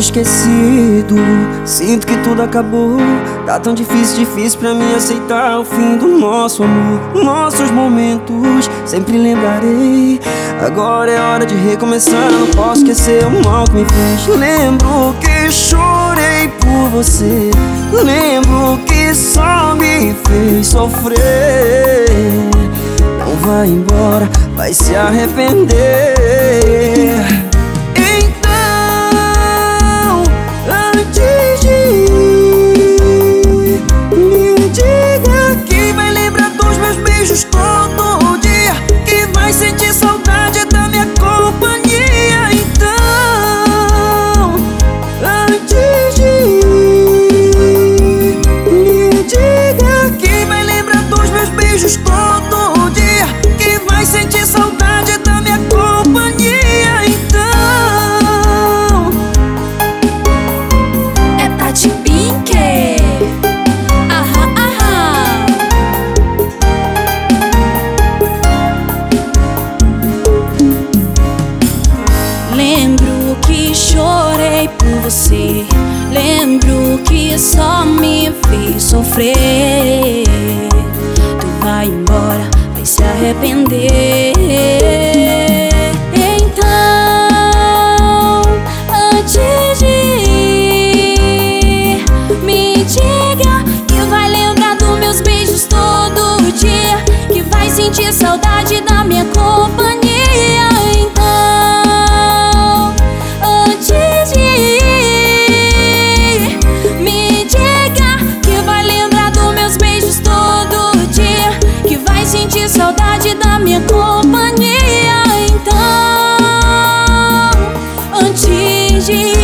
esquecido. Sinto que tudo acabou. Tá tão difícil pra mim aceitar o fim do nosso amor. Nossos momentos sempre lembrarei. Agora é hora de recomeçar. Não posso esquecer o mal que me fez. Lembro que chorei por você. Lembro que só me fez sofrer. Não vai embora, vai se arrepender. Então, antes de ir, me diga que vai lembrar dos meus beijos todo dia, que vai sentir saudade da minha companhia. Então, antes de ir, me diga que vai lembrar dos meus beijos todo dia, que vai sentir saudade da minha companhia. Então, é Tati Pink. Aham, aham. Lembro que chorei por você. Lembro que só me fez sofrer. Tu vai embora, vai se arrepender. Então, antes de ir, me diga que vai lembrar dos meus beijos todo dia, que vai sentir saudade da minha companhia. Então, antes de ir, me diga que vai lembrar dos meus beijos todo dia, que vai sentir saudade da minha companhia. Então, antes de